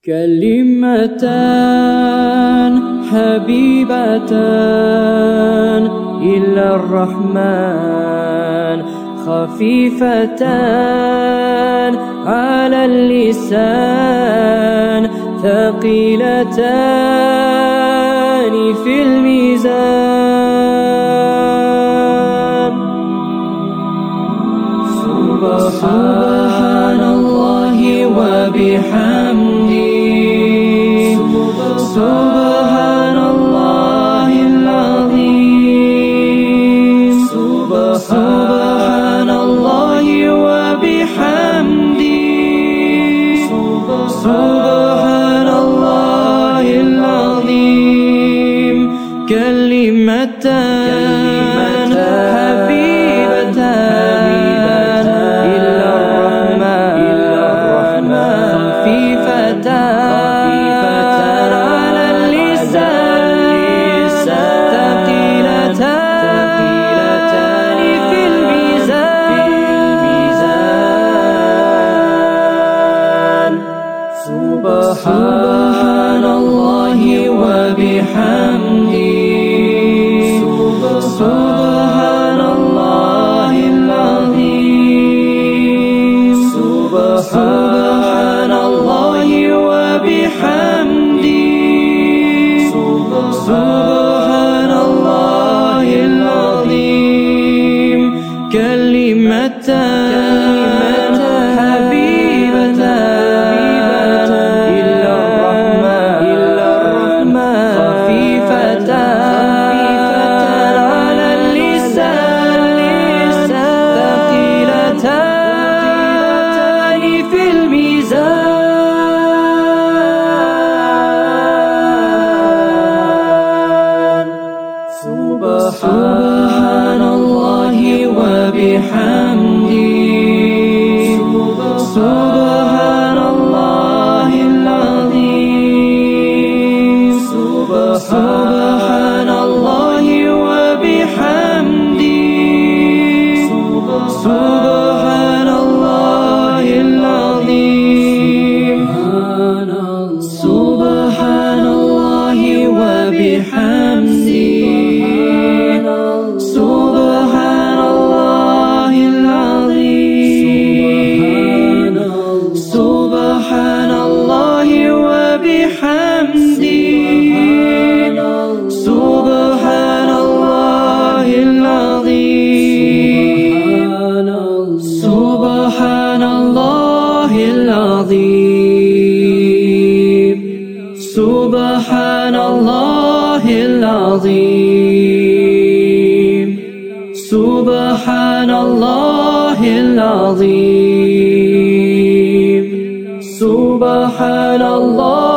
كلمتان حبيبتان إلى الرحمن خفيفتان على اللسان ثقيلتان في الميزان. سبحان الله وبحمده سبحان الله العظيم سبحان الله وبحمده سبحان الله العظيم. كلمتان حبيبتان إلى الرحمن خفيفتان على اللسان ثقيلتان في الميزان. سبحان الله وبحمده سبحان الله العظيم سبحان الله وبحمده سبحان الله العظيم. كلمتان حبيبتان إلى الرحمن خفيفتان على اللسان ثقيلتان في الميزان. سبحان الله وبحمده سبحان الله العظيم سبحان الله وبحمده سبحان الله العظيم. سبحان الله وبحمده سبحان الله العظيم سبحان الله وبحمده سبحان الله العظيم سبحان الله العظيم سبحان الله العظيم سبحان الله العظيم سبحان الله